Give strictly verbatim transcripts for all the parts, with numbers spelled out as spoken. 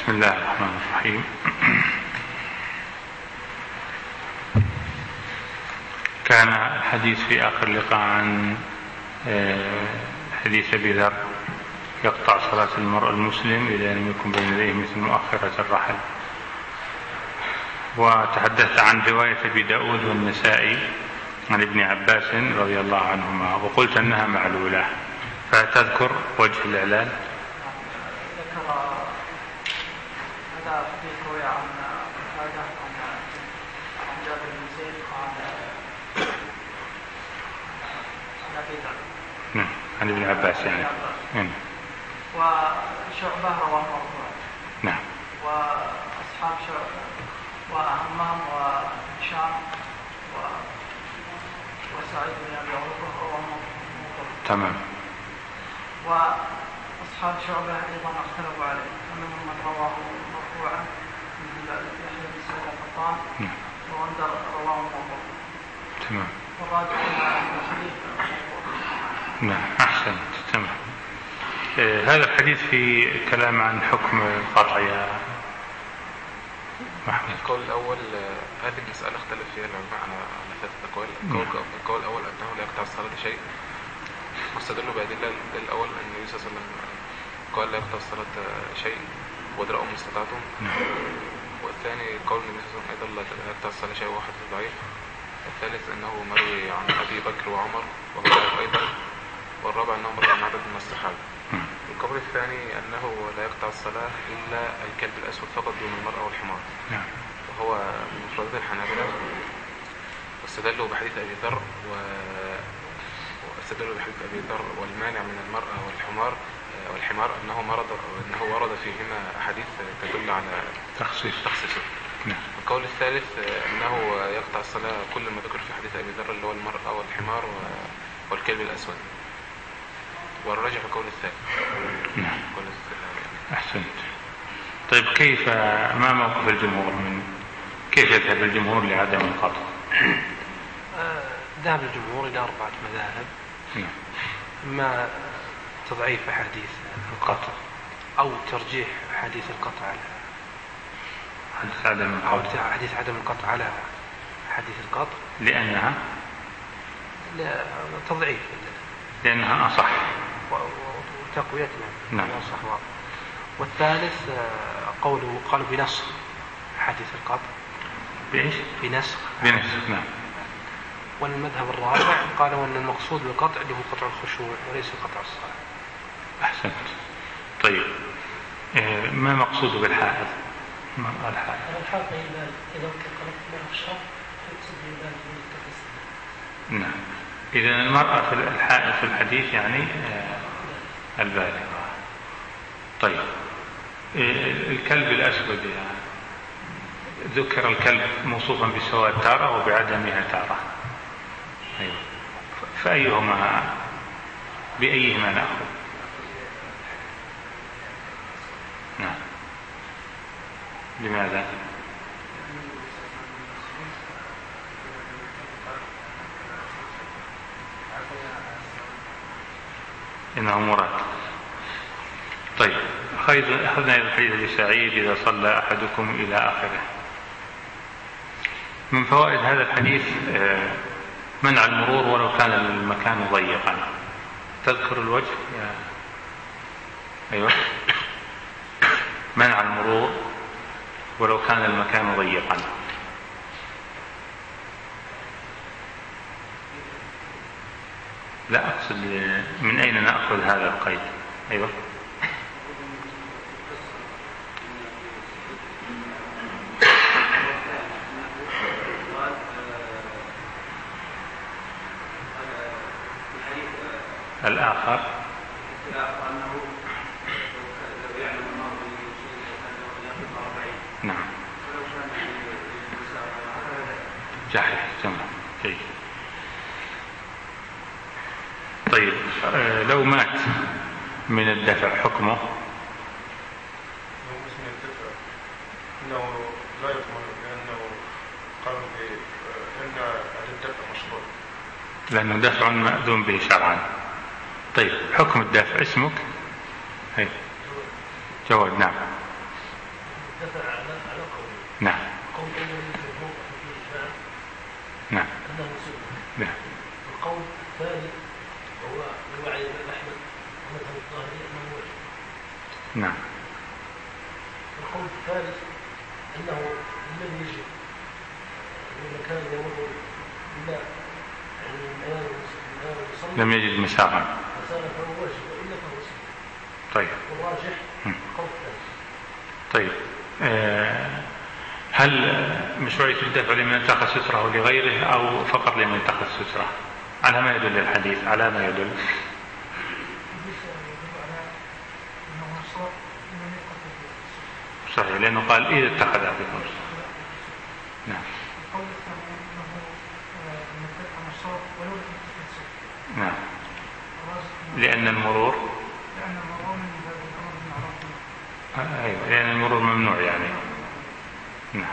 بسم الله الرحمن الرحيم. كان الحديث في آخر لقاء عن حديث أبي ذر يقطع صلاة المرء المسلم إذا لم يكن بين يديه مثل مؤخرة الرحل، وتحدثت عن رواية أبي داود والنسائي عن ابن عباس رضي الله عنهما، وقلت أنها معلولة، فتذكر وجه الإعلال. هذا حديث روي عن هذا عن جابر بن زيد عن أبي ذر نعم عن ابن عباس يعني نعم. وشعبة رواه مرفوعا نعم. وأصحاب شعبة وهمام وهشام وسعيد بن أبي عروبة رواه مرفوعا. تمام. وأصحاب شعبة أيضا اختلفوا عليه، فمنهم من رواه مرفوعا مثل يحيى بن سعيد القطان وغندر رواه مرفوعا. تمام. والراجح أن الحديث نعم أحسنت. تمام. آه هذا الحديث في كلام عن حكم القطع يا محمد. القول الأول هذه المسألة اختلف فيها العلماء على ثلاثة أقوال. القول الأول أنه لا يقطع الصلاة شيء، واستدلوا بأدلة الأول أن النبي صلى الله عليه وسلم قال لا يقطع الصلاة شيء وادرأوا ما استطعتم. والثاني قول النبي صلى الله عليه وسلم أيضا لا يقطع الصلاة شيء واحد ضعيف. الثالث أنه مروي عن أبي بكر وعمر وهو ضعيف أيضا. والرابع أنه مروي عن عدد من الصحابة. القول الثاني أنه لا يقطع الصلاة إلا الكلب الأسود فقط دون المرأة والحمار، وهو من مفردات الحنابلة، واستدلوا بحديث أبي ذر و واستدلوا بحديث أبي ذر والمانع من المرأة والحمار والحمار أنه مرض أنه ورد فيهما أحاديث تدل على تخصيص تخصيصه. نعم. القول الثالث أنه يقطع الصلاة كل ما ذكر في حديث أبي ذر اللي هو المرأة والحمار والكلب الأسود، والراجح القول الثالث. نعم. أحسنت. طيب كيف ما موقف الجمهور من كيف يذهب الجمهور لعدم القطع؟ ذهب الجمهور إلى أربعة مذاهب. نعم. إما تضعيف أحاديث القطع أو ترجيح أحاديث القطع على حديث عدم القطع أو حديث عدم القطع على حديث القطع لأنها لا تضعيف لأنها أصح وتقويتها. نعم. أصح. والثالث قوله قالوا بنسخ حديث القطع. بإيش؟ بنسخ. بنسخ. نعم. والمذهب الرابع قالوا أن المقصود بالقطع اللي هو قطع الخشوع وليس قطع الصلاة. أحسنت. طيب ما مقصود بالحائض؟ ما الحائض؟ الحائض إذا كانت له شر تقصد بالبال من نعم. إذا المرأة في الحائض في الحديث يعني البالغة. طيب الكلب الأسود يعني ذكر الكلب موصوفا بسواد تارة وبعدمها تارة. أيوة. فأيهما بأيهما نأخذ؟ نعم. لماذا؟ إنه مراد. طيب أخذنا الحديث لسعيد إذا صلى أحدكم إلى آخره. من فوائد هذا الحديث منع المرور ولو كان المكان ضيقا. تذكر الوجه يا أيوة. منع المرور ولو كان المكان ضيقا. لا أقصد من أين نأخذ هذا القيد. أيوة. الآخر نعم جاهز تمام. طيب طيب آه لو مات من الدفع حكمه؟ من الدفع انه لا يضمن، لانه قال ان الدفع مشروع، لانه دفع مأذون به شرعا. طيب حكم الدفع اسمك؟ هي. جواد. نعم. دفع على على قوله. نعم. قول أول الجمهور في الإجماع نعم. أنه سنة. نعم. القول الثاني هو رواية الإمام أحمد ومذهب الظاهري أنه واجب. نعم. القول الثالث أنه لم يجب إذا كان يمر بلا يعني الآن المصلي لم يجد مساغا مساغا فهو واجب وإلا فهو سنة. طيب. والراجح القول الثالث. طيب أه هل مشروعية الدفع لمن اتخذ ستره لغيره أو فقط لمن اتخذ ستره؟ على ما يدل الحديث؟ على ما يدل؟ صحيح، لأنه قال إذا اتخذ أحدكم. نعم. نعم. لأن المرور أيوة، لأن المرور ممنوع يعني. نعم.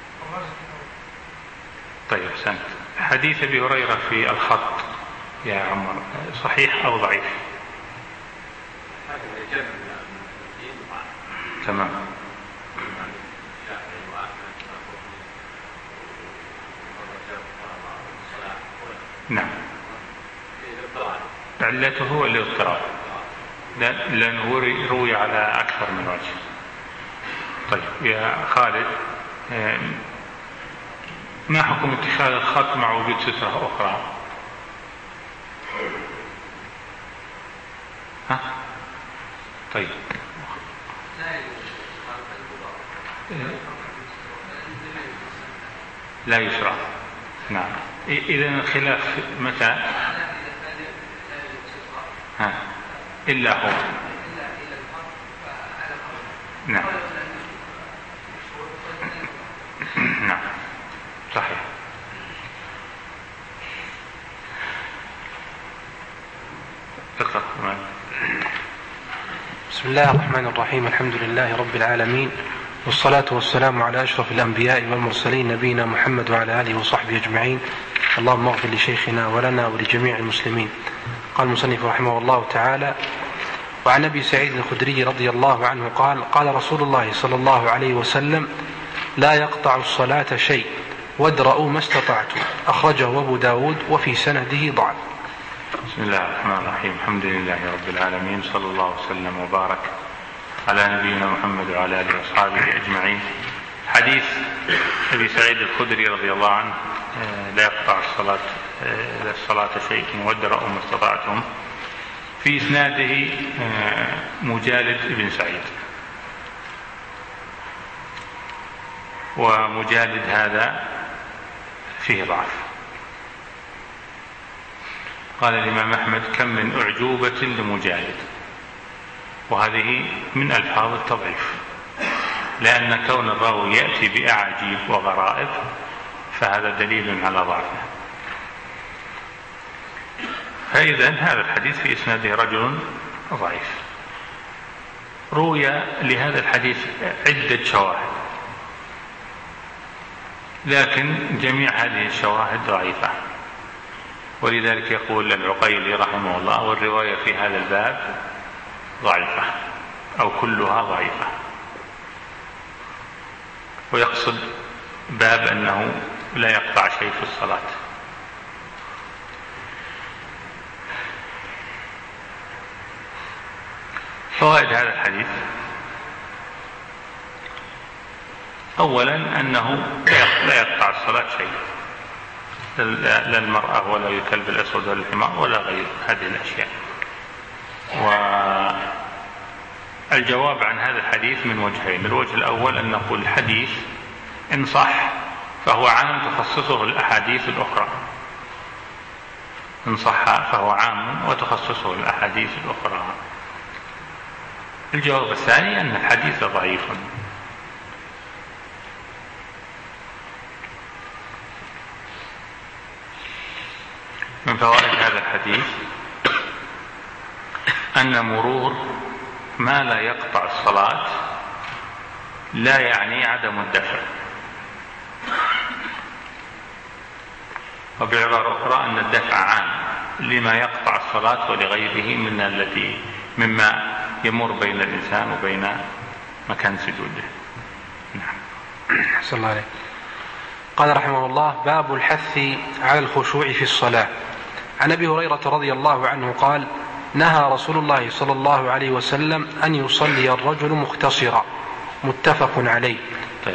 طيب أحسنت. حديث أبي هريرة في الخط يا عمر صحيح أو ضعيف؟ تمام. نعم. علته هو الاضطراب، لأنه روي على أكثر من وجه. طيب يا خالد، ما حكم اتخاذ الخط مع وجود سترة أخرى؟ ها؟ طيب. لا يشرع. نعم. إذن الخلاف متى؟ ها. إلا هو. نعم. نعم صحيح. اقرأ. بسم الله الرحمن الرحيم. الحمد لله رب العالمين، والصلاة والسلام على أشرف الأنبياء والمرسلين نبينا محمد وعلى آله وصحبه أجمعين. اللهم اغفر لشيخنا ولنا ولجميع المسلمين. قال المصنف رحمه الله تعالى: وعن أبي سعيد الخدري رضي الله عنه قال: قال رسول الله صلى الله عليه وسلم: لا يقطع الصلاة شيء وادرؤوا ما استطعتم. أخرجه أبو داود وفي سنده ضعف. بسم الله الرحمن الرحيم. الحمد لله رب العالمين، صلى الله وسلم وبارك على نبينا محمد وعلى آله وأصحابه أجمعين. حديث أبي سعيد الخدري رضي الله عنه: لا يقطع الصلاة الصلاة شيء وادرؤوا ما استطعتم. في إسناده مجالد بن سعيد، ومجالد هذا فيه ضعف. قال الإمام أحمد: كم من أعجوبة لمجالد. وهذه من ألفاظ التضعيف، لأن كون الراوي يأتي بأعاجيب وغرائب فهذا دليل على ضعفه. فإذا هذا الحديث في إسناده رجل ضعيف. روي لهذا الحديث عدة شواهد، لكن جميع هذه الشواهد ضعيفة، ولذلك يقول العقيلي رحمه الله: والرواية في هذا الباب ضعيفة أو كلها ضعيفة. ويقصد باب أنه لا يقطع شيء في الصلاة. فوائد هذا الحديث: أولا أنه لا يقطع الصلاة شيء، لا المرأة ولا الكلب الأسود ولا الحمار ولا غير هذه الأشياء. والجواب عن هذا الحديث من وجهين: الوجه الأول أن نقول الحديث إن صح فهو عام تخصصه الأحاديث الأخرى، إن صح فهو عام وتخصصه الأحاديث الأخرى. الجواب الثاني أن الحديث ضعيف. من فوائد هذا الحديث أن مرور ما لا يقطع الصلاة لا يعني عدم الدفع. وبعبارة أخرى أن الدفع عام لما يقطع الصلاة ولغيره من التي مما يمر بين الإنسان وبين مكان سجوده. أحسن الله عليك. قال رحمه الله: باب الحث على الخشوع في الصلاة. عن أبي هريرة رضي الله عنه قال: نهى رسول الله صلى الله عليه وسلم أن يصلي الرجل مختصرا. متفق عليه. طيب.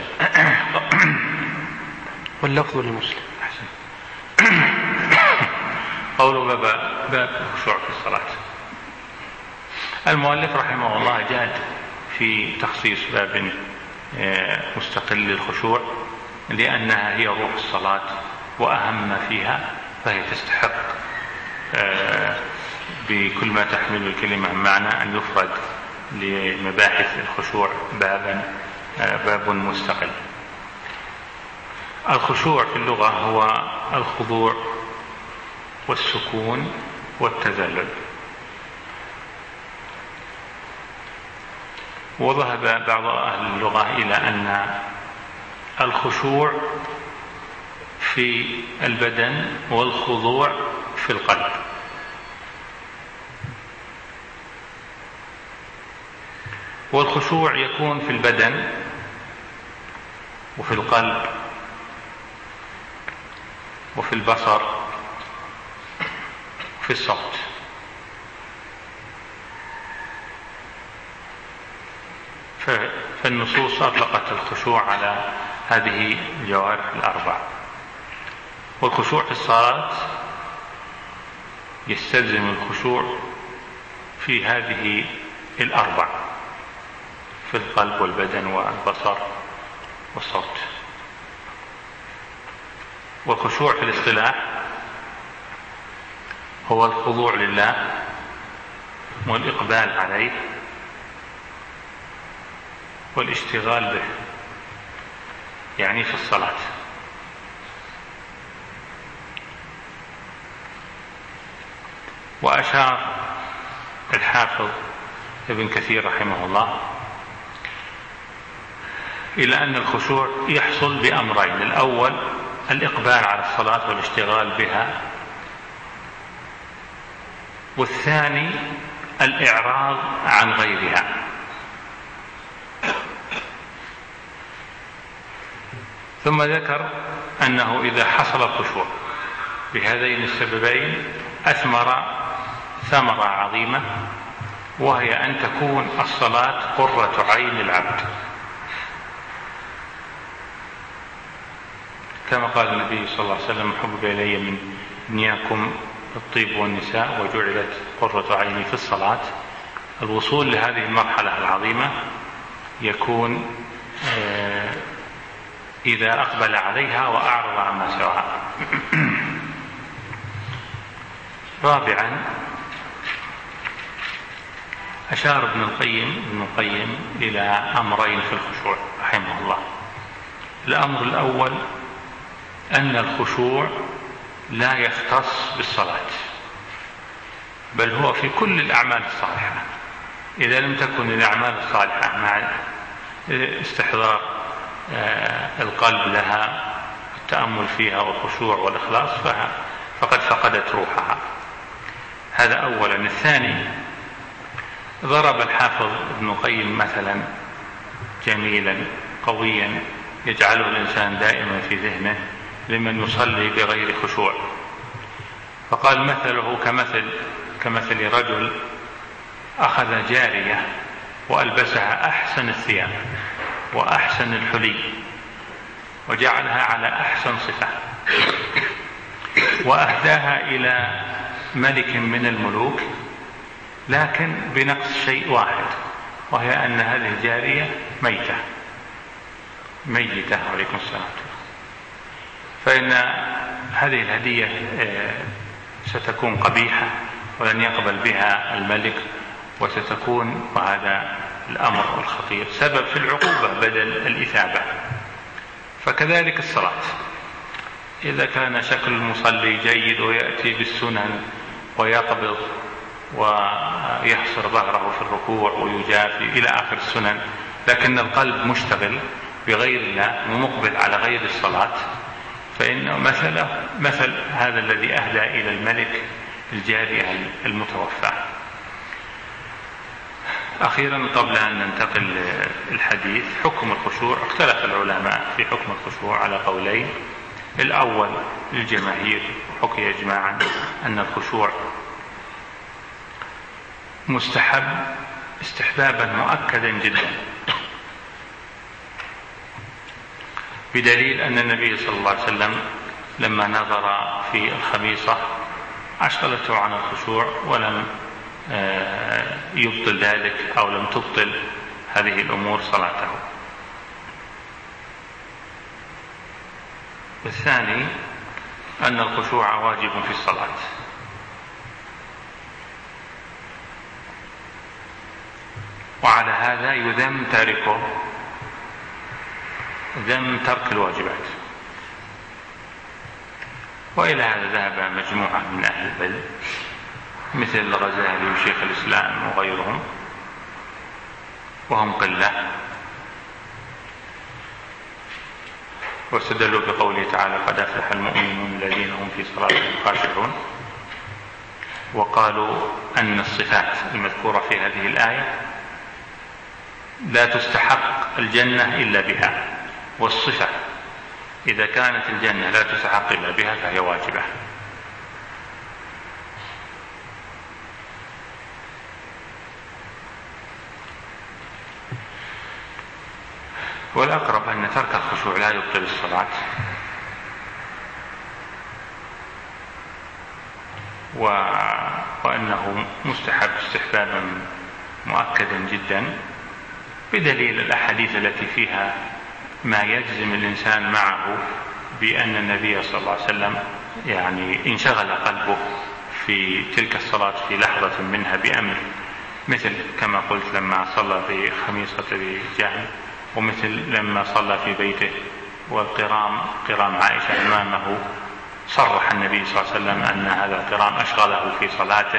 واللفظ لمسلم. قوله باب باب الخشوع في الصلاة. المؤلف رحمه الله جاد في تخصيص باب مستقل للخشوع لأنها هي روح الصلاة وأهم ما فيها، فهي تستحق بكل ما تحمل الكلمة معنى أن يفرد لمباحث الخشوع بابا باب مستقل. الخشوع في اللغة هو الخضوع والسكون والتذلل. وذهب بعض أهل اللغة إلى أن الخشوع في البدن والخضوع في القلب. والخشوع يكون في البدن وفي القلب وفي البصر وفي الصوت. فالنصوص أطلقت الخشوع على هذه الجوارح الأربع. والخشوع في الصلاة يستلزم الخشوع في هذه الأربع، في القلب والبدن والبصر والصوت. والخشوع في الاصطلاح هو الخضوع لله والإقبال عليه والاشتغال به، يعني في الصلاة. وأشار الحافظ ابن كثير رحمه الله إلى أن الخشوع يحصل بأمرين: الأول الإقبال على الصلاة والاشتغال بها، والثاني الإعراض عن غيرها. ثم ذكر أنه إذا حصل الخشوع بهذين السببين أثمر ثمرة عظيمة، وهي أن تكون الصلاة قرة عين العبد، كما قال النبي صلى الله عليه وسلم: حبب إلي من دنياكم الطيب والنساء وجعلت قرة عيني في الصلاة. الوصول لهذه المرحلة العظيمة يكون إذا أقبل عليها وأعرض عما سواها. رابعا، أشار ابن القيم ابن القيم إلى أمرين في الخشوع رحمه الله. الأمر الأول أن الخشوع لا يختص بالصلاة، بل هو في كل الأعمال الصالحة. إذا لم تكن الأعمال الصالحة مع استحضار القلب لها، التأمل فيها والخشوع والإخلاص، فقد فقدت روحها. هذا أولا. الثاني، ضرب الحافظ ابن القيم مثلا جميلا قويا يجعله الإنسان دائما في ذهنه لمن يصلي بغير خشوع، فقال: مثله كمثل كمثل رجل أخذ جارية وألبسها أحسن الثياب وأحسن الحلي وجعلها على أحسن صفة وأهداها إلى ملك من الملوك، لكن بنقص شيء واحد، وهي أن هذه الجارية ميتة ميتة عليكم السلام. فإن هذه الهدية ستكون قبيحة ولن يقبل بها الملك، وستكون، وهذا الأمر الخطير، سبب في العقوبة بدل الإثابة. فكذلك الصلاة، إذا كان شكل المصلي جيد ويأتي بالسنن ويقبض ويحصر ظهره في الركوع ويجافي إلى آخر السنن، لكن القلب مشتغل بغير الله ومقبل على غير الصلاة، فإنه مثل مثل هذا الذي أهدى إلى الملك الجارية المتوفى. أخيرا قبل أن ننتقل للحديث، حكم الخشوع. اختلف العلماء في حكم الخشوع على قولين. الأول للجماهير، حكي إجماعا أن الخشوع مستحب استحبابا مؤكدا جدا، بدليل أن النبي صلى الله عليه وسلم لما نظر في الخميصة أشغلته عن الخشوع ولم يبطل ذلك أو لم تبطل هذه الأمور صلاته. والثاني أن الخشوع واجب في الصلاة، وعلى هذا يذم تاركه، ذم ترك الواجبات. وإلى هذا ذهب مجموعة من أهل العلم مثل الغزالي وشيخ الإسلام وغيرهم، وهم قلة، واستدلوا بقوله تعالى: قد أفلح المؤمنون الذين هم في صلاتهم خاشعون. وقالوا أن الصفات المذكورة في هذه الآية لا تستحق الجنة إلا بها، والصفة إذا كانت الجنة لا تستحق إلا بها فهي واجبة. والأقرب أن ترك الخشوع لا يبطل الصلاة، و... وأنه مستحب استحبابا مؤكدا جدا، بدليل الأحاديث التي فيها ما يجزم الإنسان معه بأن النبي صلى الله عليه وسلم يعني انشغل قلبه في تلك الصلاة في لحظة منها بأمر، مثل كما قلت لما صلى بخميصة رجال، ومثل لما صلى في بيته والقرام قرام عائشة أمامه، صرح النبي صلى الله عليه وسلم أن هذا القرام أشغله في صلاته.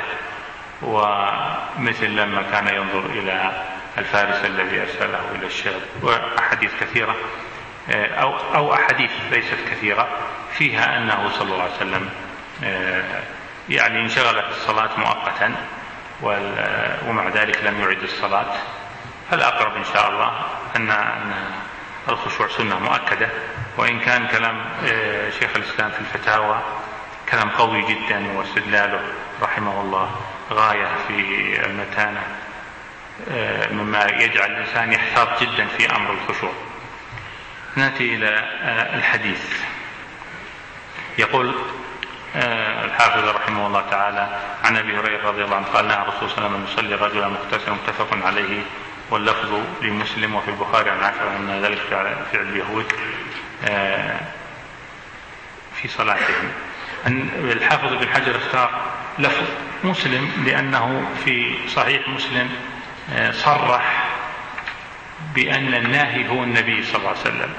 ومثل لما كان ينظر إلى الفارس الذي أرسله إلى الشعب، وأحاديث كثيرة أو, أو أحاديث ليست كثيرة فيها أنه صلى الله عليه وسلم يعني انشغل في الصلاة مؤقتا ومع ذلك لم يعد الصلاة. فالأقرب إن شاء الله أن الخشوع سنة مؤكدة، وإن كان كلام شيخ الإسلام في الفتاوى كلام قوي جدا، واستدلاله رحمه الله غاية في المتانة، مما يجعل الإنسان يحتاط جدا في أمر الخشوع. نأتي إلى الحديث. يقول الحافظ رحمه الله تعالى: عن أبي هريرة رضي الله عنه قال: نهى الرسول صلى الله عليه وسلم أن يصلي رجلا مغتسلا، متفق عليه، واللفظ لمسلم وفي البخاري عن عائشة أن ذلك فعل اليهود في صلاتهم. الحافظ بن حجر اختار لفظ مسلم لأنه في صحيح مسلم صرح بأن الناهي هو النبي صلى الله عليه وسلم،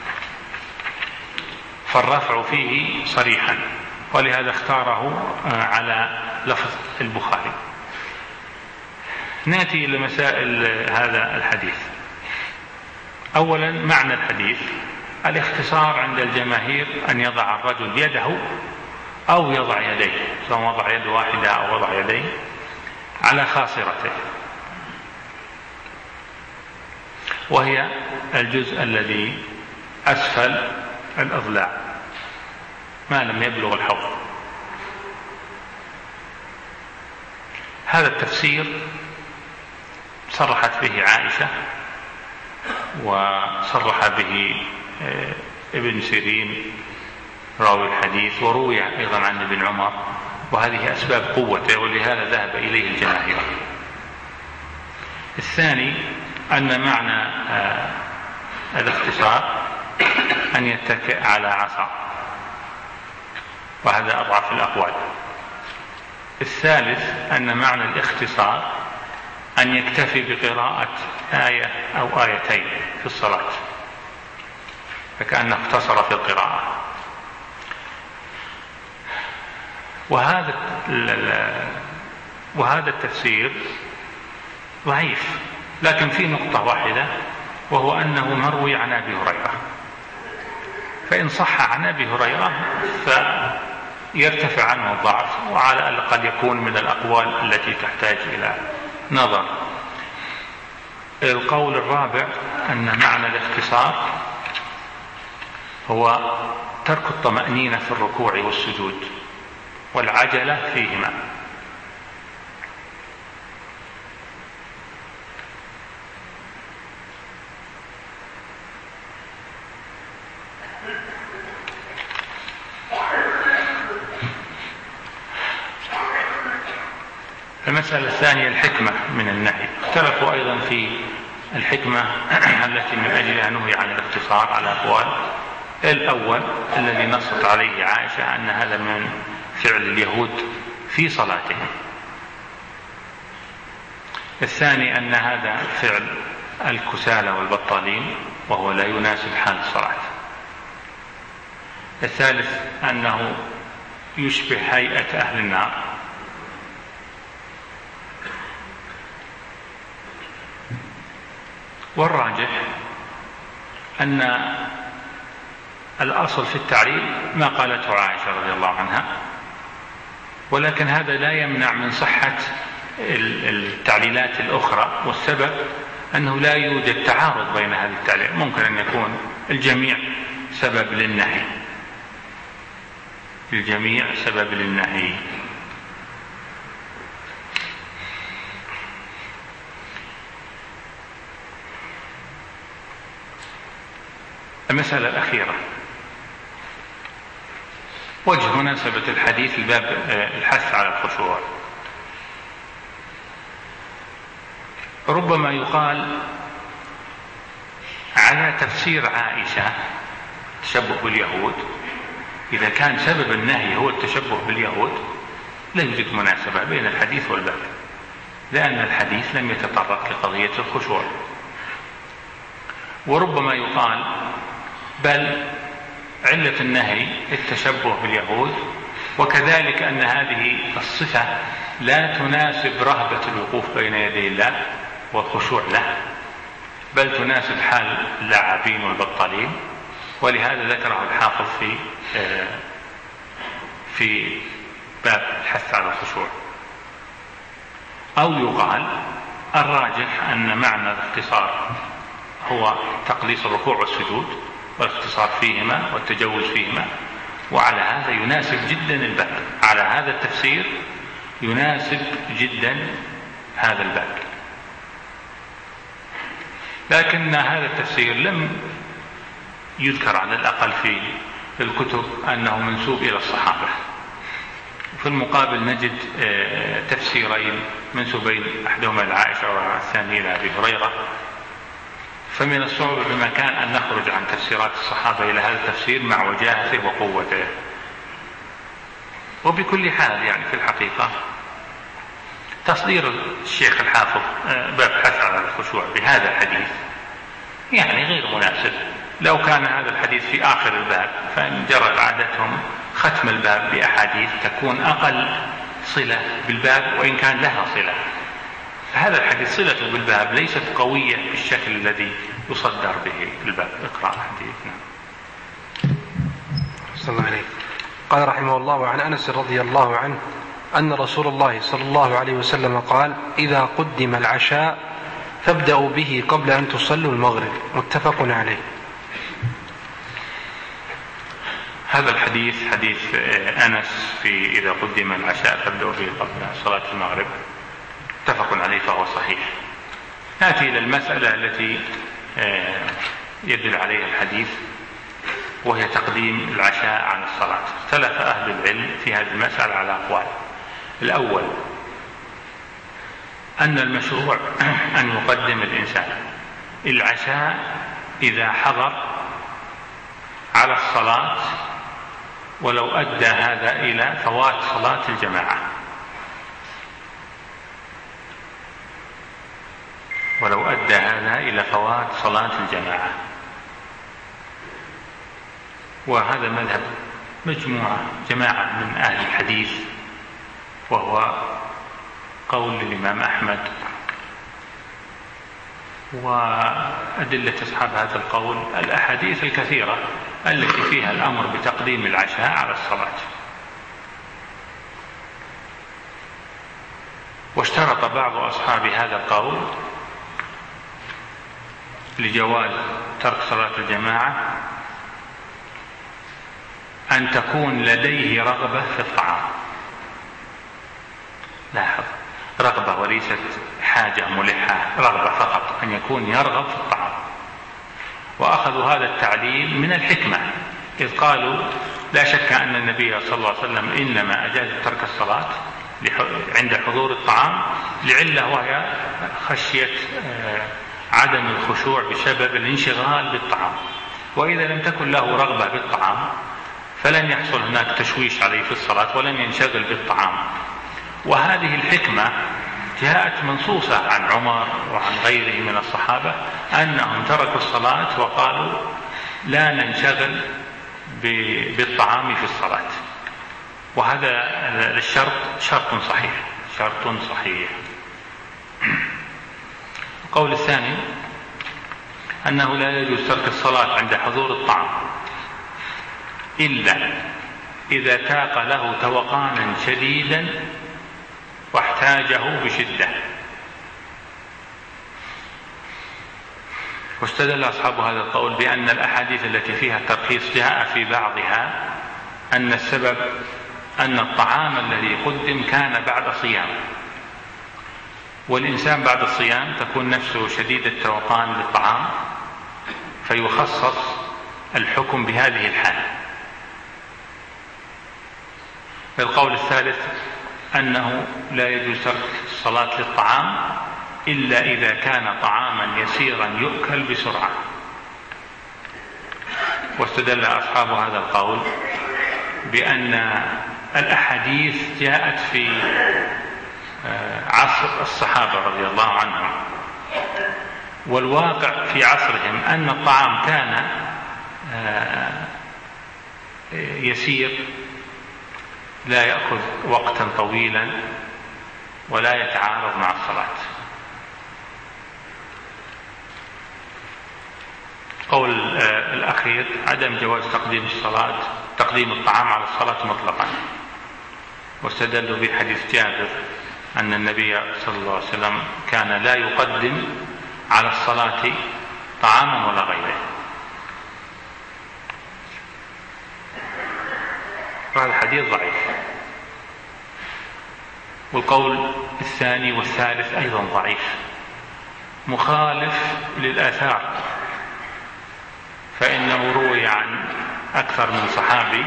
فالرفع فيه صريحا، ولهذا اختاره على لفظ البخاري. نأتي إلى مسائل هذا الحديث. أولا معنى الحديث: الاختصار عند الجماهير أن يضع الرجل يده أو يضع يديه، سواء وضع يد واحدة أو وضع يديه، على خاصرته، وهي الجزء الذي أسفل الأضلاع ما لم يبلغ الحوض. هذا التفسير صرحت به عائشة، وصرح به ابن سيرين راوي الحديث، وروي أيضا عن ابن عمر، وهذه أسباب قوته، ولهذا ذهب إليه الجماهير. الثاني أن معنى الاختصار أن يتكئ على عصا، وهذا أضعف الأقوال. الثالث أن معنى الاختصار أن يكتفي بقراءة آية أو آيتين في الصلاة، فكأنه اختصر في القراءة. وهذا وهذا التفسير ضعيف، لكن في نقطة واحدة، وهو أنه مروي عن أبي هريرة، فإن صح عن أبي هريرة فيرتفع عنه الضعف، وعلى الأقل يكون من الأقوال التي تحتاج إلى نظر. القول الرابع أن معنى الاختصار هو ترك الطمأنينة في الركوع والسجود والعجلة فيهما. المسألة الثانية الحكمة من النهي. اختلفوا أيضا في الحكمة التي من أجلها نهي عن الاختصار على أقوال. الأول الذي نصت عليه عائشة أن هذا من فعل اليهود في صلاتهم. الثاني أن هذا فعل الكسالى والبطالين وهو لا يناسب حال الصلاة. الثالث أنه يشبه هيئة أهل النار. والراجح أن الأصل في التعليل ما قالته عائشة رضي الله عنها، ولكن هذا لا يمنع من صحة التعليلات الأخرى، والسبب أنه لا يوجد تعارض بين هذه التعليل. ممكن أن يكون الجميع سبب للنهي، الجميع سبب للنهي. المسألة الأخيرة وجه مناسبة الحديث الباب الحث على الخشوع. ربما يقال على تفسير عائشة تشبه باليهود، إذا كان سبب النهي هو التشبه باليهود لا يوجد مناسبة بين الحديث والباب، لأن الحديث لم يتطرق لقضية الخشوع. وربما يقال بل علة النهي التشبه باليهود، وكذلك أن هذه الصفة لا تناسب رهبة الوقوف بين يدي الله والخشوع له، بل تناسب حال اللاعبين والبطالين، ولهذا ذكره الحافظ في في باب الحث على الخشوع. أو يقال الراجح أن معنى الاختصار هو تقليص الركوع والسجود والاختصار فيهما والتجوز فيهما، وعلى هذا يناسب جدا الباب، على هذا التفسير يناسب جدا هذا الباب. لكن هذا التفسير لم يذكر على الأقل في الكتب أنه منسوب إلى الصحابة. في المقابل نجد تفسيرين منسوبين، أحدهما لعائشة والثاني لأبي هريرة، فمن الصعوبة بمكان أن نخرج عن تفسيرات الصحابة إلى هذا التفسير مع وجاهته وقوته. وبكل حال يعني في الحقيقة تصدير الشيخ الحافظ باب حث على الخشوع بهذا الحديث يعني غير مناسب. لو كان هذا الحديث في آخر الباب فإن جرت عادتهم ختم الباب بأحاديث تكون أقل صلة بالباب وإن كان لها صلة. هذا الحديث صلته بالباب ليست قوية بالشكل الذي يصدر به الباب. اقرأ الحديث. صلى الله عليه. قال رحمه الله: عن أنس رضي الله عنه أن رسول الله صلى الله عليه وسلم قال: إذا قدم العشاء فابدأوا به قبل أن تصلوا المغرب. متفق عليه. هذا الحديث حديث أنس في إذا قدم العشاء فابدأوا به قبل صلاة المغرب متفق عليه فهو صحيح. نأتي إلى المسألة التي يدل عليها الحديث وهي تقديم العشاء عن الصلاة. اختلف أهل العلم في هذه المسألة على أقوال. الأول أن المشروع أن يقدم الإنسان العشاء إذا حضر على الصلاة ولو أدى هذا إلى فوات صلاة الجماعة، ولو أدى هذا إلى فوات صلاة الجماعة. وهذا مذهب مجموعة جماعة من أهل الحديث، وهو قول الإمام أحمد وأدلة أصحاب هذا القول الأحاديث الكثيرة التي فيها الأمر بتقديم العشاء على الصلاة. واشترط بعض أصحاب هذا القول لجواز ترك صلاة الجماعة أن تكون لديه رغبة في الطعام. لاحظ، رغبة وليست حاجة ملحة، رغبة فقط، أن يكون يرغب في الطعام. وأخذوا هذا التعليل من الحكمة، إذ قالوا لا شك أن النبي صلى الله عليه وسلم إنما أجاز ترك الصلاة عند حضور الطعام لعلة، وهي خشية عدم الخشوع بسبب الانشغال بالطعام. وإذا لم تكن له رغبة بالطعام فلن يحصل هناك تشويش عليه في الصلاة ولن ينشغل بالطعام. وهذه الحكمة جاءت منصوصة عن عمر وعن غيره من الصحابة أنهم تركوا الصلاة وقالوا لا ننشغل بالطعام في الصلاة. وهذا الشرط شرط صحيح، شرط صحيح. القول الثاني أنه لا يجوز ترك الصلاة عند حضور الطعام إلا إذا تاق له توقانا شديدا واحتاجه بشدة. واستدل أصحاب هذا القول بأن الأحاديث التي فيها الترخيص جاء في بعضها أن السبب أن الطعام الذي قدم كان بعد صيام، والإنسان بعد الصيام تكون نفسه شديد التوقان للطعام، فيخصص الحكم بهذه الحالة. القول الثالث أنه لا يجوز ترك الصلاة للطعام إلا إذا كان طعاما يسيرا يؤكل بسرعة. واستدل أصحاب هذا القول بأن الأحاديث جاءت في عصر الصحابة رضي الله عنهم، والواقع في عصرهم أن الطعام كان يسير لا يأخذ وقتا طويلا ولا يتعارض مع الصلاة. قول الأخير عدم جواز تقديم الصلاة تقديم الطعام على الصلاة مطلقا، واستدلوا بحديث جابر أن النبي صلى الله عليه وسلم كان لا يقدم على الصلاة طعاما ولا غيره. هذا الحديث ضعيف. والقول الثاني والثالث أيضا ضعيف، مخالف للآثار، فإنه روي عن أكثر من صحابي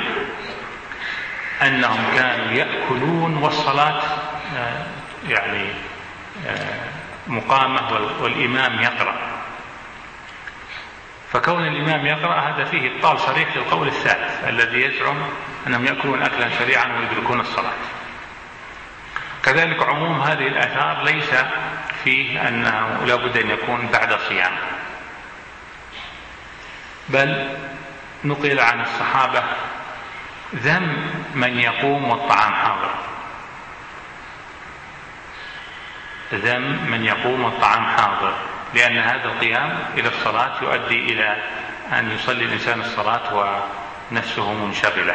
أنهم كانوا يأكلون والصلاة يعني مقامة والإمام يقرأ، فكون الإمام يقرأ هذا فيه إبطال صريح للقول الثالث الذي يزعم أنهم يأكلون أكلا سريعا ويدركون الصلاة. كذلك عموم هذه الآثار ليس فيه أنه لا بد أن يكون بعد صيام، بل نقل عن الصحابة ذم من يقوم والطعام حاضر، ذم من يقوم والطعام حاضر، لأن هذا القيام إلى الصلاة يؤدي إلى أن يصلي الإنسان الصلاة ونفسه منشغلة.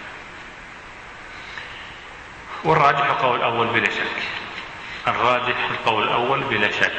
والراجح القول الأول بلا شك، الراجح القول الأول بلا شك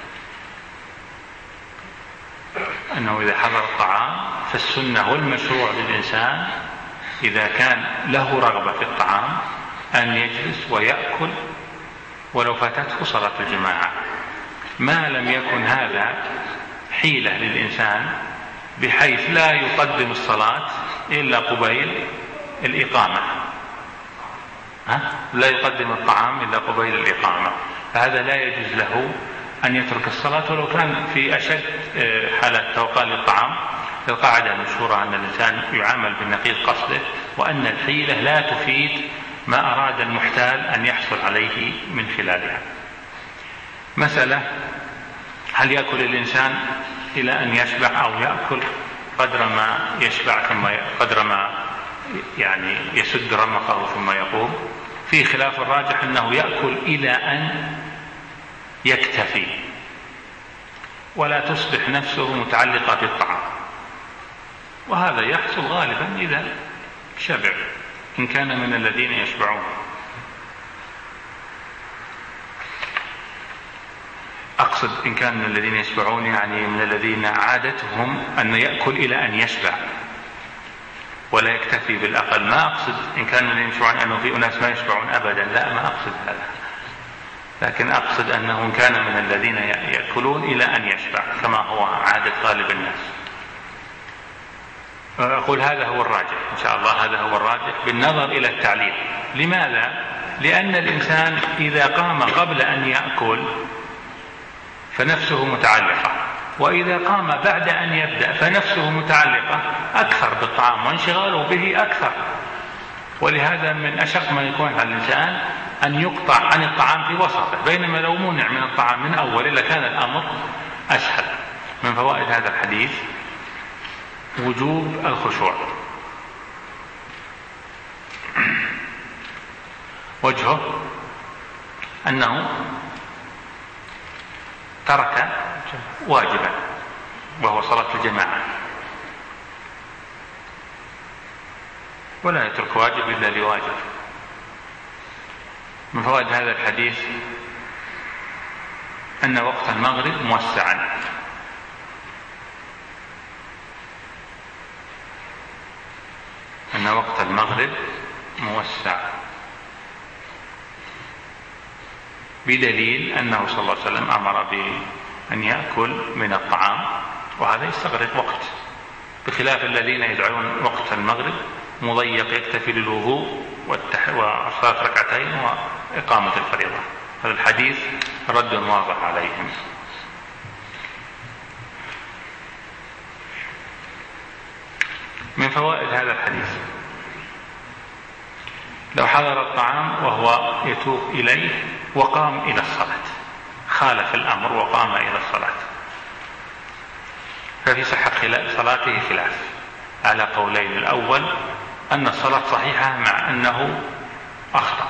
أنه إذا حضر الطعام فالسنة والمشروع للإنسان إذا كان له رغبة في الطعام أن يجلس ويأكل ولو فاتته صلاة الجماعة، ما لم يكن هذا حيلة للإنسان بحيث لا يقدم الصلاة إلا قبيل الإقامة، ها؟ لا يقدم الطعام إلا قبيل الإقامة، فهذا لا يجوز له أن يترك الصلاة ولو كان في أشد حالة توقان للطعام. القاعدة المشهورة أن الإنسان يعامل بالنقيض قصده، وأن الحيلة لا تفيد ما أراد المحتال أن يحصل عليه من خلالها. مسألة هل يأكل الإنسان إلى أن يشبع أو يأكل قدر ما يشبع ثم قدر ما يعني يسد رمقه ثم يقوم؟ في خلاف الراجح أنه يأكل إلى أن يكتفي ولا تصبح نفسه متعلقة بالطعام، وهذا يحصل غالبا إذا شبع إن كان من الذين يشبعون. أقصد إن كان من الذين يشبعون يعني من الذين عادتهم أن يأكل إلى أن يشبع ولا يكتفي بالأقل. ما أقصد إن كان من الذين يشبعون أنه في أناس ما يشبعون أبدا، لا، ما أقصد هذا، لكن أقصد أنه إن كان من الذين يأكلون إلى أن يشبع كما هو عادة غالب الناس. أقول هذا هو الراجح إن شاء الله، هذا هو الراجح بالنظر إلى التعليل. لماذا؟ لأن الإنسان إذا قام قبل أن يأكل فنفسه متعلقة، وإذا قام بعد أن يبدأ فنفسه متعلقة أكثر بالطعام وانشغاله به أكثر. ولهذا من أشق ما يكون على الإنسان أن يقطع عن الطعام في وسطه، بينما لو منع من الطعام من أوله لكان الأمر أسهل. من فوائد هذا الحديث وجوب الخشوع. وجهه أنه ترك واجبا وهو صلاة الجماعة، ولا يترك واجب إلا لواجب. من فوائد هذا الحديث أن وقت المغرب موسعا، أن وقت المغرب موسع بدليل أنه صلى الله عليه وسلم أمر بأن يأكل من الطعام، وهذا يستغرق وقت، بخلاف الذين يجعلون وقت المغرب مضيق يكتفي للوضوء وصلاة ركعتين وإقامة الفريضة. هذا الحديث رد واضح عليهم. من فوائد هذا الحديث لو حضر الطعام وهو يتوب إليه وقام إلى الصلاة، خالف الأمر وقام إلى الصلاة، ففي صحة صلاته خلاف على قولين. الأول أن الصلاة صحيحة مع أنه أخطأ،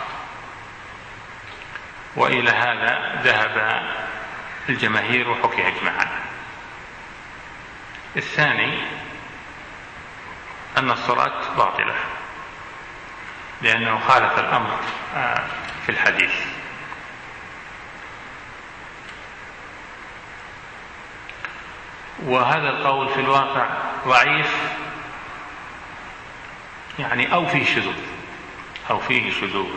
وإلى هذا ذهب الجماهير وحكي أجمعا. الثاني أن الصلاة باطلة لأنه خالف الأمر في الحديث. وهذا القول في الواقع ضعيف، يعني أو فيه شذوذ أو فيه شذوذ.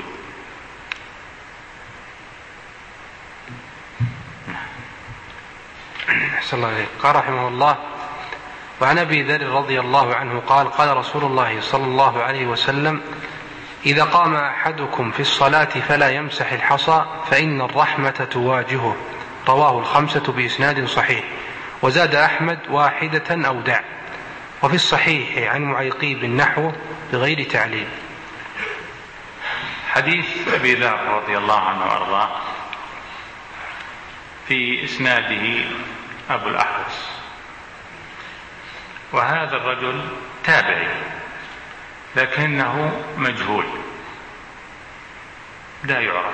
أحسن الله عليك. قال رحمه الله: وعن أبي ذر رضي الله عنه قال: قال رسول الله صلى الله عليه وسلم: إذا قام أحدكم في الصلاة فلا يمسح الحصى فإن الرحمة تواجهه. رواه الخمسة بإسناد صحيح. وزاد أحمد: واحدة أو دع. وفي الصحيح عن معيقيب النحو بغير تعليل. حديث أبي ذر رضي الله عنه وأرضاه في إسناده أبو الأحوص، وهذا الرجل تابعي لكنه مجهول لا يعرف.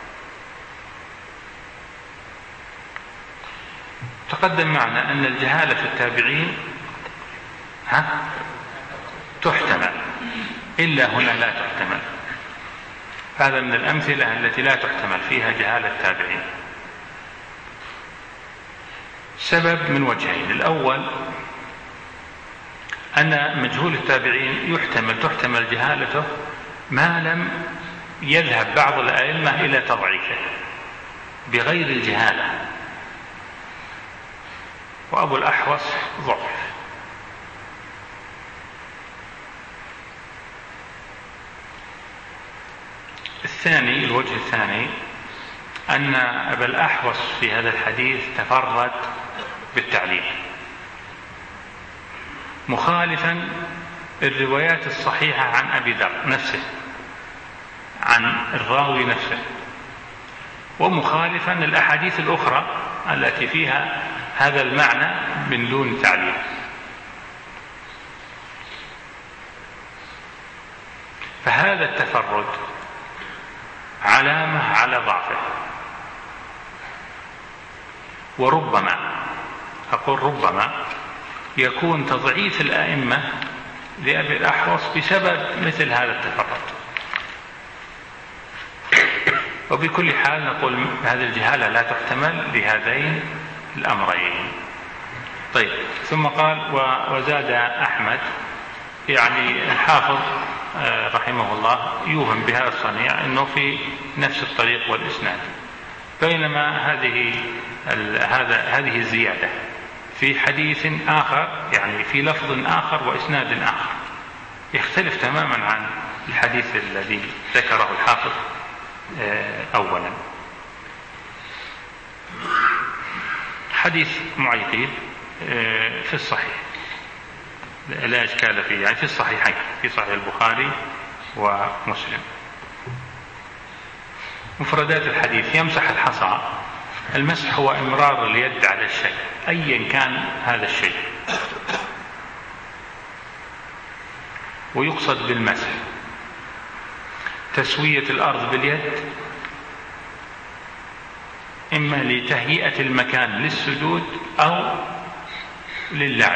تقدم معنا أن الجهالة في التابعين ها تحتمل، إلا هنا لا تحتمل. هذا من الأمثلة التي لا تحتمل فيها جهالة التابعين. سبب من وجهين: الأول أن مجهول التابعين يحتمل تحتمل جهالته ما لم يذهب بعض الأئمة إلى تضعيفه بغير الجهالة، وأبو الأحوص ضعف. الثاني الوجه الثاني أن أبا الأحوص في هذا الحديث تفرد بالتعليل، مخالفا الروايات الصحيحة عن أبي ذر نفسه، عن الراوي نفسه، ومخالفا الأحاديث الأخرى التي فيها هذا المعنى من دون تعليل. فهذا التفرد علامة على ضعفه. وربما أقول ربما يكون تضعيف الأئمة لأبي الأحوص بسبب مثل هذا التفرد. وبكل حال نقول هذه الجهالة لا تحتمل بهذين الأمرين. طيب، ثم قال وزاد أحمد، يعني الحافظ رحمه الله يوهم بهذا الصنيع أنه في نفس الطريق والإسناد، بينما هذه هذا هذه الزيادة في حديث آخر، يعني في لفظ آخر وإسناد آخر، يختلف تماما عن الحديث الذي ذكره الحافظ أولا. حديث معيقيب في الصحيح لا إشكال فيه، يعني في الصحيحين، في صحيح البخاري ومسلم. مفردات الحديث: يمسح الحصى. المسح هو إمرار اليد على الشيء أيا كان هذا الشيء، ويقصد بالمسح تسوية الأرض باليد، إما لتهيئة المكان للسجود أو للعب.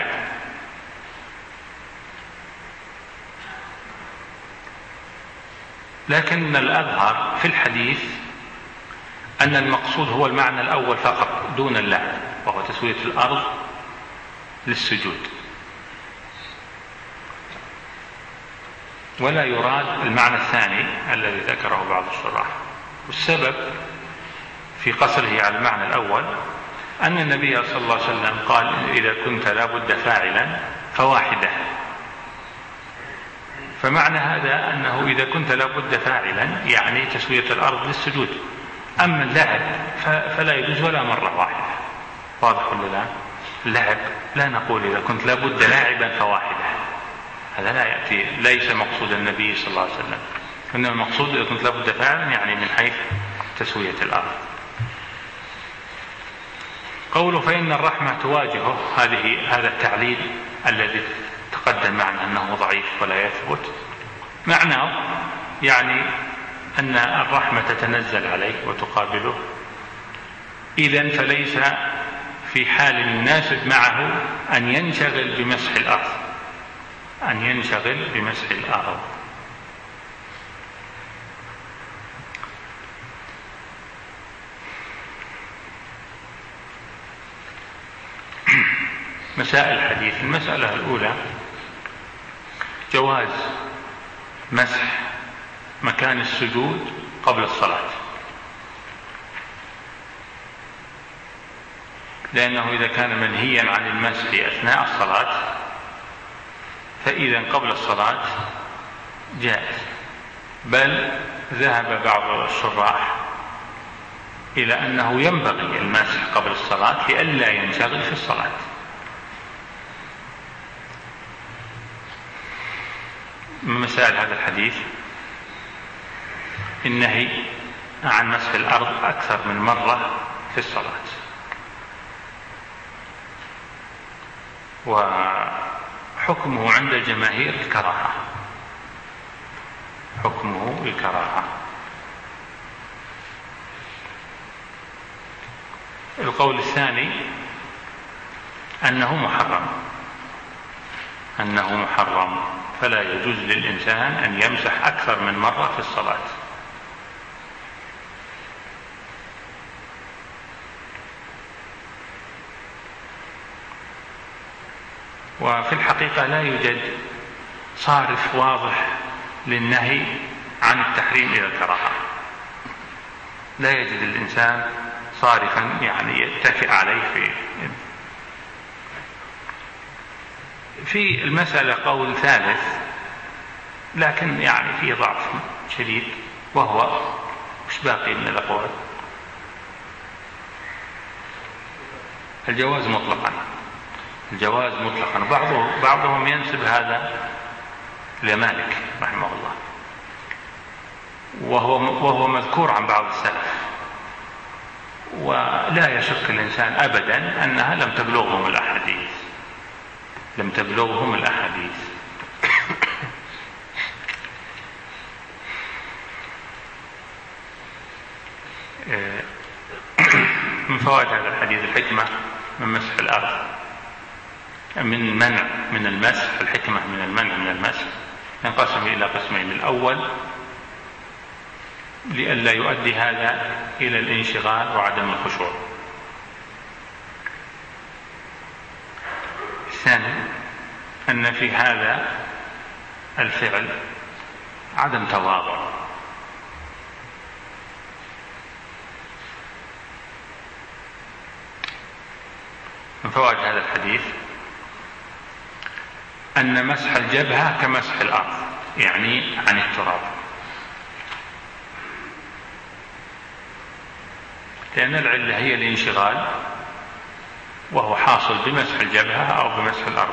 لكن الأظهر في الحديث أن المقصود هو المعنى الأول فقط دون اللعب، وهو تسوية الأرض للسجود، ولا يراد المعنى الثاني الذي ذكره بعض الشراح. والسبب في قصره على المعنى الأول أن النبي صلى الله عليه وسلم قال: إذا كنت لابد فاعلا فواحدة. فمعنى هذا أنه إذا كنت لابد فاعلا يعني تسوية الأرض للسجود، أما اللعب فلا يجوز ولا مرة واحدة. واضح ولا لا؟ اللعب لا نقول إذا كنت لابد لاعبا فواحدة، هذا لا يأتي، ليس مقصود النبي صلى الله عليه وسلم. إنما المقصود إذا كنت لابد فاعلا يعني من حيث تسوية الأرض. قوله فإن الرحمة تواجهه، هذه هذا التعليل الذي تقدم معنا أنه ضعيف ولا يثبت، معناه يعني أن الرحمة تتنزل عليه وتقابله، إذن فليس في حال مناسب معه أن ينشغل بمسح الأرض أن ينشغل بمسح الأرض. مسائل الحديث: المسألة الأولى جواز مسح مكان السجود قبل الصلاة، لأنه إذا كان منهيا عن المسح أثناء الصلاة فإذا قبل الصلاة جائز، بل ذهب بعض الشراح إلى أنه ينبغي المسح قبل الصلاة لئلا ينشغل في الصلاة. من مسائل هذا الحديث النهي عن مسح الأرض أكثر من مرة في الصلاة، وحكمه عند الجماهير الكراهة، حكمه الكراهة. القول الثاني أنه محرم أنه محرم فلا يجوز للإنسان أن يمسح أكثر من مرة في الصلاة. وفي الحقيقة لا يوجد صارف واضح للنهي عن التحريم إلى الكراهة، لا يجد الإنسان صارفا يعني يتكئ عليه في في المسألة. قول ثالث لكن يعني فيه ضعف شديد، وهو مش باقي من الأقوال الجواز مطلقا الجواز مطلقا بعضهم بعضهم ينسب هذا لمالك رحمه الله، وهو وهو مذكور عن بعض السلف، ولا يشك الإنسان أبدا أنها لم تبلغهم الأحاديث لم تبلغهم الأحاديث من فوائد هذا الحديث الحكمة من مسح الأرض، من منع من المسح، الحكمة من المنع من المسح ينقسم إلى قسمين. الأول لئلا يؤدي هذا إلى الانشغال وعدم الخشوع. الثاني أن في هذا الفعل عدم تواضع، من فوائد هذا الحديث أن مسح الجبهة كمسح الأرض، يعني عن التراب، لأن العلة هي الانشغال، وهو حاصل بمسح الجبهة أو بمسح الأرض،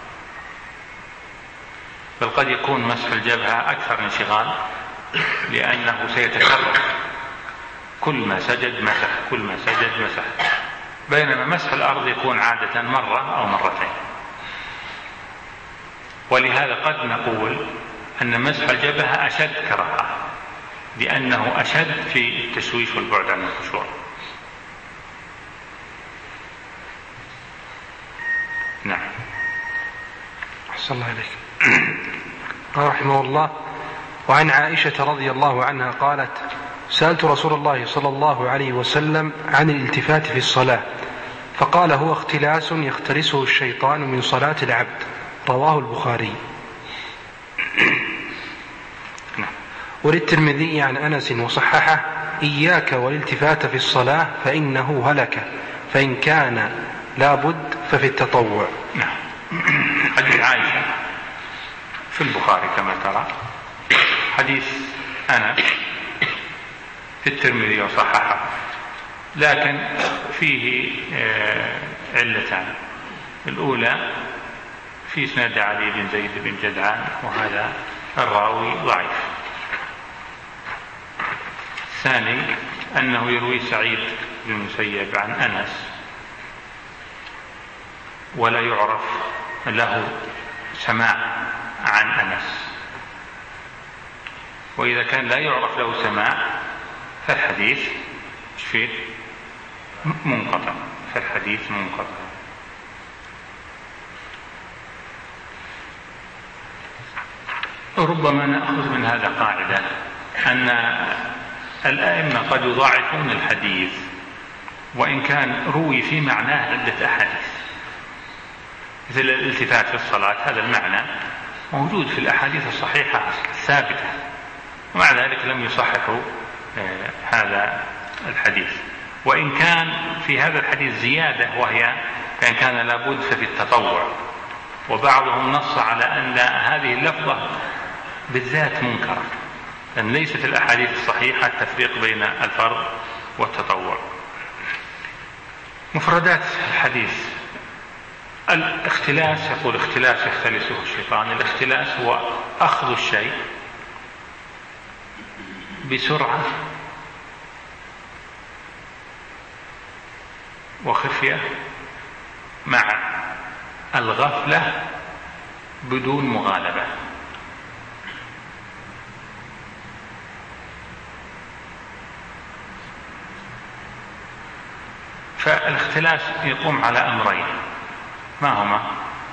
بل قد يكون مسح الجبهة أكثر انشغال لأنه سيتكرر، كل ما سجد مسح، كل ما سجد مسح، بينما مسح الأرض يكون عادة مرة أو مرتين. ولهذا قد نقول أن مسح الجبهة أشد كراهة، لأنه أشد في التشويش والبعد عن الخشوع. نعم. أحسن الله عليك. قال رحمه الله: وعن عائشة رضي الله عنها قالت: سألت رسول الله صلى الله عليه وسلم عن الالتفات في الصلاة، فقال: هو اختلاس يختلسه الشيطان من صلاة العبد. رواه البخاري. وللترمذي عن أنس وصححه: إياك والالتفات في الصلاة فإنه هلك، فإن كان لا بد ففي التطوع. نعم. حديث عائشة في البخاري كما ترى، حديث أنس في الترمذي وصححه، لكن فيه علتان. الأولى في إسناد علي بن زيد بن جدعان، وهذا الراوي ضعيف. الثاني أنه يروي سعيد بن المسيب عن أنس ولا يعرف له سماع عن أنس، وإذا كان لا يعرف له سماع فالحديث فيه منقطع، فالحديث منقطع. ربما نأخذ من هذا قاعدة أن الأئمة قد يضاعفون الحديث وإن كان روي في معناه عدة أحاديث، مثل الالتفات في الصلاة، هذا المعنى موجود في الأحاديث الصحيحة الثابتة، ومع ذلك لم يصححوا هذا الحديث، وإن كان في هذا الحديث زيادة، وهي فإن كان لابد ففي التطوع، وبعضهم نص على أن هذه اللفظة بالذات منكرة، لأن ليست الأحاديث الصحيحة التفريق بين الفرض والتطوع. مفردات الحديث: الاختلاس، يقول اختلاس يختلسه الشيطان. الاختلاس هو أخذ الشيء بسرعة وخفية مع الغفلة بدون مغالبة. فالاختلاس يقوم على أمرين، ما هما؟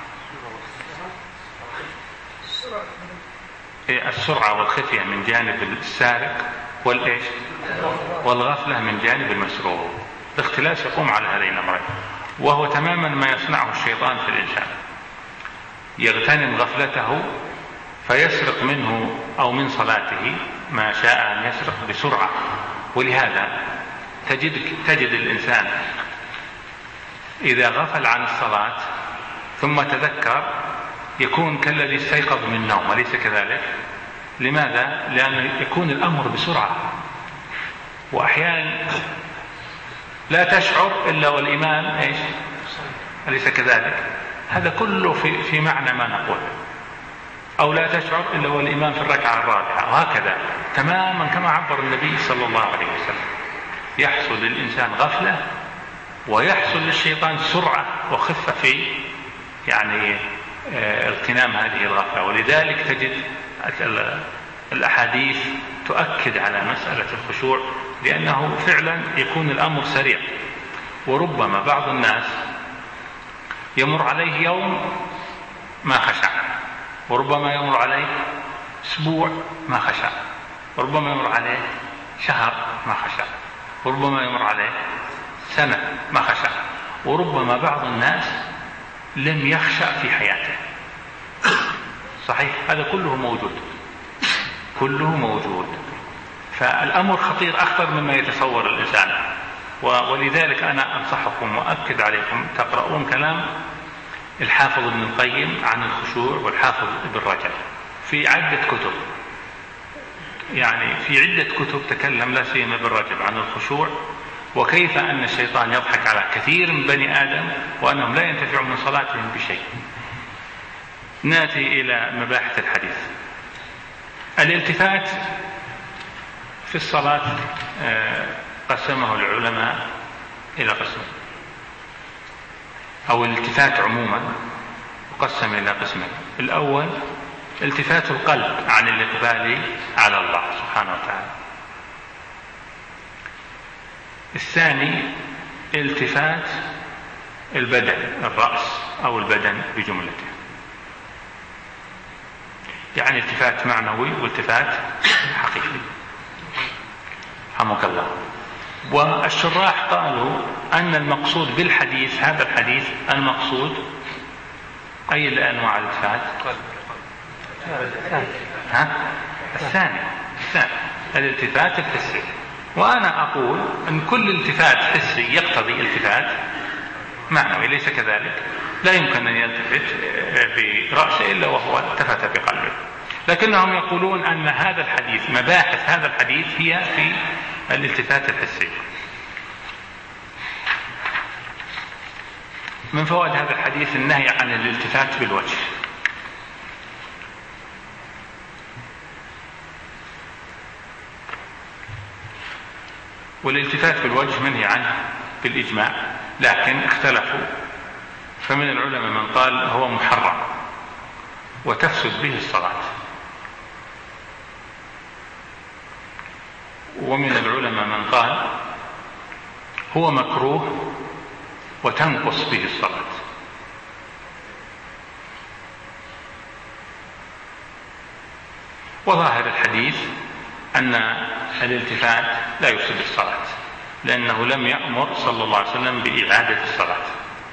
السرعة والخفية من جانب السارق، والإيش؟ والغفلة من جانب المسروق. الاختلاس يقوم على هذين الأمرين، وهو تماما ما يصنعه الشيطان في الإنسان، يغتنم غفلته فيسرق منه أو من صلاته ما شاء أن يسرق بسرعة. ولهذا تجد, تجد الإنسان إذا غفل عن الصلاة ثم تذكر يكون كالذي استيقظ من النوم، وليس كذلك. لماذا؟ لأن يكون الأمر بسرعة، وأحيانا لا تشعر إلا والإمام إيش؟ أليس كذلك؟ هذا كله في, في معنى ما نقول. أو لا تشعر إلا والإمام في الركعة الرابعة، وهكذا تماما كما عبر النبي صلى الله عليه وسلم. يحصل للإنسان غفلة، ويحصل للشيطان سرعة وخفة في يعني اغتنام هذه الغفلة. ولذلك تجد الأحاديث تؤكد على مسألة الخشوع، لأنه فعلا يكون الأمر سريع. وربما بعض الناس يمر عليه يوم ما خشع، وربما يمر عليه أسبوع ما خشع، وربما يمر عليه شهر ما خشع، وربما يمر عليه سنة ما خشع، وربما بعض الناس لم يخشع في حياته. صحيح، هذا كله موجود، كله موجود. فالأمر خطير أخطر مما يتصور الإنسان، ولذلك أنا أنصحكم وأكد عليكم تقرؤون كلام الحافظ ابن القيم عن الخشوع، والحافظ ابن رجب في عدة كتب، يعني في عدة كتب تكلم لا سيما ابن رجب عن الخشوع، وكيف أن الشيطان يضحك على كثير من بني آدم وأنهم لا ينتفعون من صلاتهم بشيء. نأتي إلى مباحث الحديث. الالتفات في الصلاة قسمه العلماء إلى قسم، أو الالتفات عموما قسم إلى قسمين. الأول التفات القلب عن الإقبال على الله سبحانه وتعالى. الثاني التفات البدن، الرأس أو البدن بجملته، يعني التفات معنوي والتفات حقيقي. حمك الله. والشراح قالوا أن المقصود بالحديث، هذا الحديث المقصود أي الأنواع الالتفات؟ ها؟ الثاني الثاني الالتفات الحسي. وأنا أقول أن كل التفات حسي يقتضي التفات معنوي، ليس كذلك؟ لا يمكن أن يلتفت برأسه إلا وهو التفت بقلبه. لكنهم يقولون أن هذا الحديث، مباحث هذا الحديث هي في الالتفات الحسي. من فوائد هذا الحديث النهي عن الالتفات بالوجه. والالتفات بالوجه منهي عنه بالإجماع، لكن اختلفوا، فمن العلماء من قال هو محرم وتفسد به الصلاة، ومن العلماء من قال هو مكروه وتنقص به الصلاة. وظاهر الحديث أن الالتفات لا يفسد الصلاة، لأنه لم يأمر صلى الله عليه وسلم بإعادة الصلاة.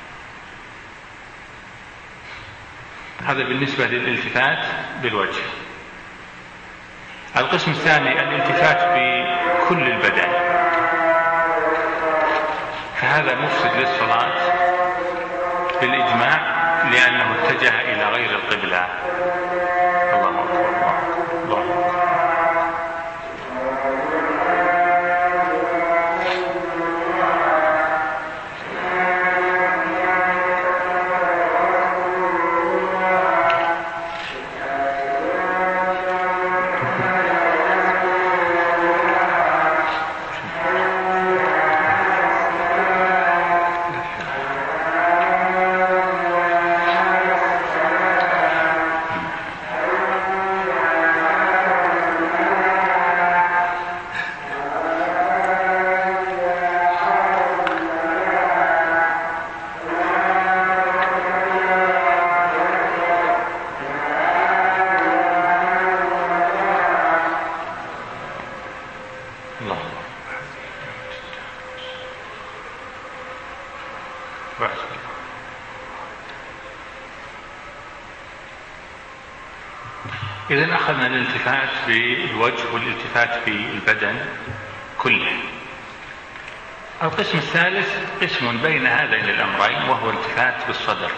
هذا بالنسبة للالتفات بالوجه. القسم الثاني الالتفات بكل البدن، فهذا مفسد للصلاة بالإجماع، لأنه اتجه إلى غير القبلة. الله أكبر، الله أكبر. إذن أخذنا الالتفات بالوجه والالتفات بالبدن كله. القسم الثالث قسم بين هذين الأمرين، وهو الالتفات بالصدر.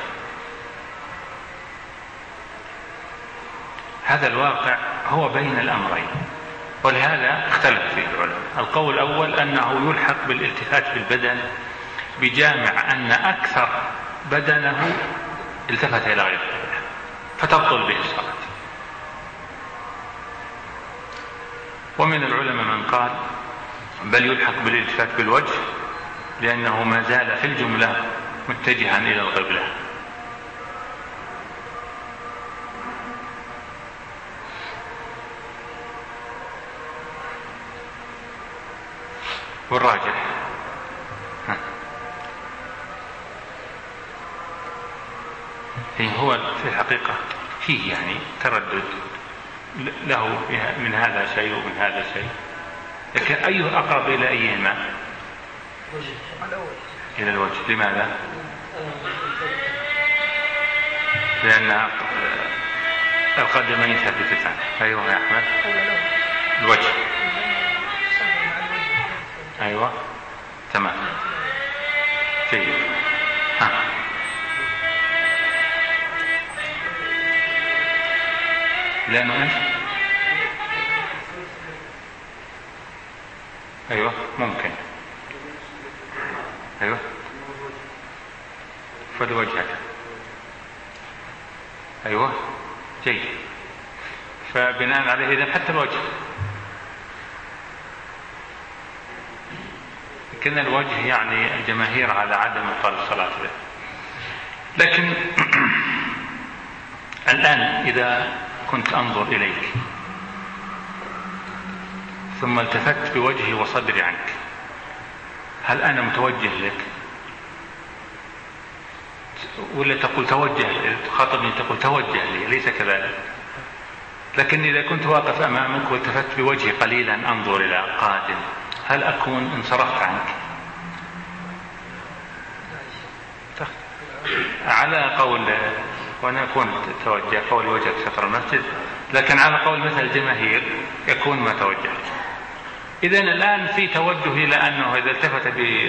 هذا الواقع هو بين الأمرين، ولهذا اختلف فيه العلماء. القول الأول أنه يلحق بالالتفات بالبدن بجامع أن أكثر بدنه التفت إلى غير القبلة فتبطل به الصلاة. ومن العلماء من قال بل يلحق بالالتفات بالوجه، لأنه ما زال في الجملة متجها إلى القبلة. والراجح هو في الحقيقة فيه يعني تردد، له من هذا شيء ومن هذا شيء، لكن أيه أقرب إلى أيهما؟ إلى الوجه. لماذا؟ لأن القدمين ثابتتان. أيوة يا أحمد. الوجه. أيوة تمام جيد. ها لأنه إيش؟ أيوة ممكن. أيوة فالوجهك. أيوة جيد. فبناء عليه إذن حتى الوجه، لكن الوجه يعني الجماهير على عدم إبطال الصلاة به. لكن الآن إذا كنت أنظر إليك ثم التفت بوجهي وصدري عنك، هل أنا متوجه لك؟ ولا تقول توجه، تخاطبني تقول توجه لي، ليس كذلك. لكن إذا كنت واقف أمامك والتفت بوجهي قليلا أنظر إلى قادم، هل أكون انصرفت عنك؟ على قول، وأنا أكون توجه قول وجهك شطر المسجد، لكن على قول مثل الجماهير يكون ما توجه. إذن الآن في توجه إلى أنه إذا التفت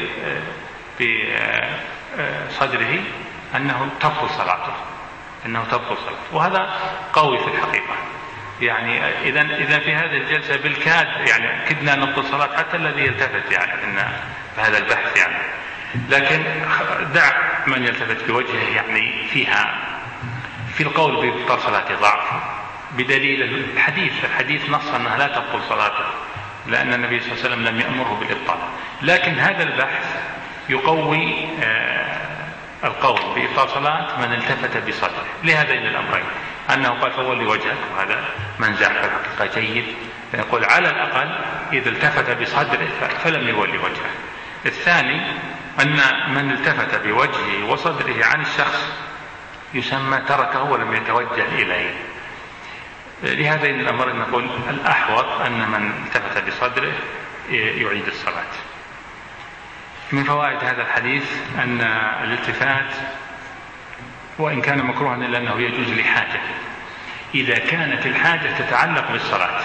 بصدره أنه تبطل صلاته، أنه تبطل صلاته، وهذا قوي في الحقيقة. يعني إذا إذا في هذه الجلسة بالكاد يعني كدنا نبطل صلاة حتى الذي يلتفت يعني إن في هذا البحث يعني. لكن دع من يلتفت بوجهه، يعني فيها في القول بإبطال صلاته ضعف بدليل الحديث. الحديث نص أنها لا تبطل صلاته لأن النبي صلى الله عليه وسلم لم يأمره بالإبطال. لكن هذا البحث يقوي القول بإبطال صلاة من التفت بصدره لهذين الأمرين، أنه قال فولي وجهك، وهذا منزع في الحقيقة جيد. يقول على الأقل إذا التفت بصدره فلم يولي وجهه. الثاني أن من التفت بوجهه وصدره عن الشخص يسمى تركه ولم يتوجه إليه. لهذين الأمرين نقول الأحوط أن من التفت بصدره يعيد الصلاة. من فوائد هذا الحديث أن الالتفات وإن كان مكروها إلا أنه يجوز لحاجة، إذا كانت الحاجة تتعلق بالصلاة،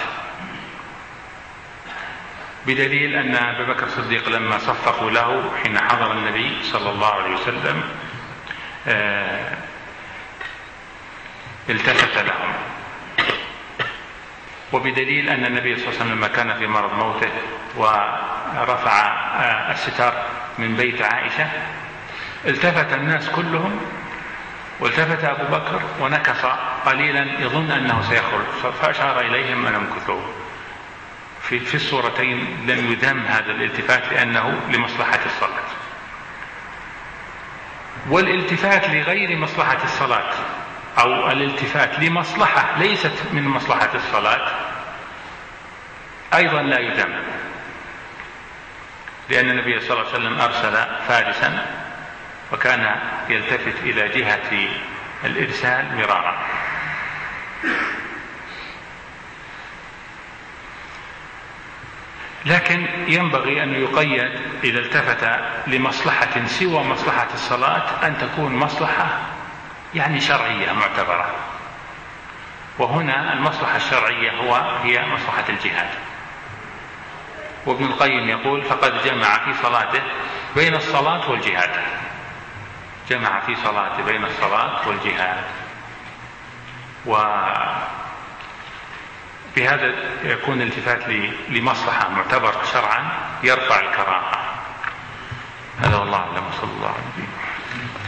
بدليل أن أبا بكر الصديق لما صفقوا له حين حضر النبي صلى الله عليه وسلم التفت لهم، وبدليل أن النبي صلى الله عليه وسلم لما كان في مرض موته ورفع الستار من بيت عائشة التفت الناس كلهم، والتفت أبو بكر ونكص قليلا يظن أنه سيخرج، فأشار إليهم أن امكثوا. في, في الصورتين لم يذم هذا الالتفات لأنه لمصلحة الصلاة. والالتفات لغير مصلحة الصلاة أو الالتفات لمصلحة ليست من مصلحة الصلاة أيضا لا يذم، لأن النبي صلى الله عليه وسلم أرسل فارسا وكان يلتفت إلى جهة الإرسال مرارا. لكن ينبغي أن يقيد إذا التفت لمصلحة سوى مصلحة الصلاة أن تكون مصلحة يعني شرعية معتبرة، وهنا المصلحة الشرعية هو هي مصلحة الجهاد. وابن القيم يقول فقد جمع في صلاته بين الصلاة والجهاد، جمع في صلاته بين الصلاة والجهاد، وبهذا يكون الالتفات لمصلحة معتبرة شرعا يرفع الكراهة. هذا والله أعلم، صلى الله عليه وسلم.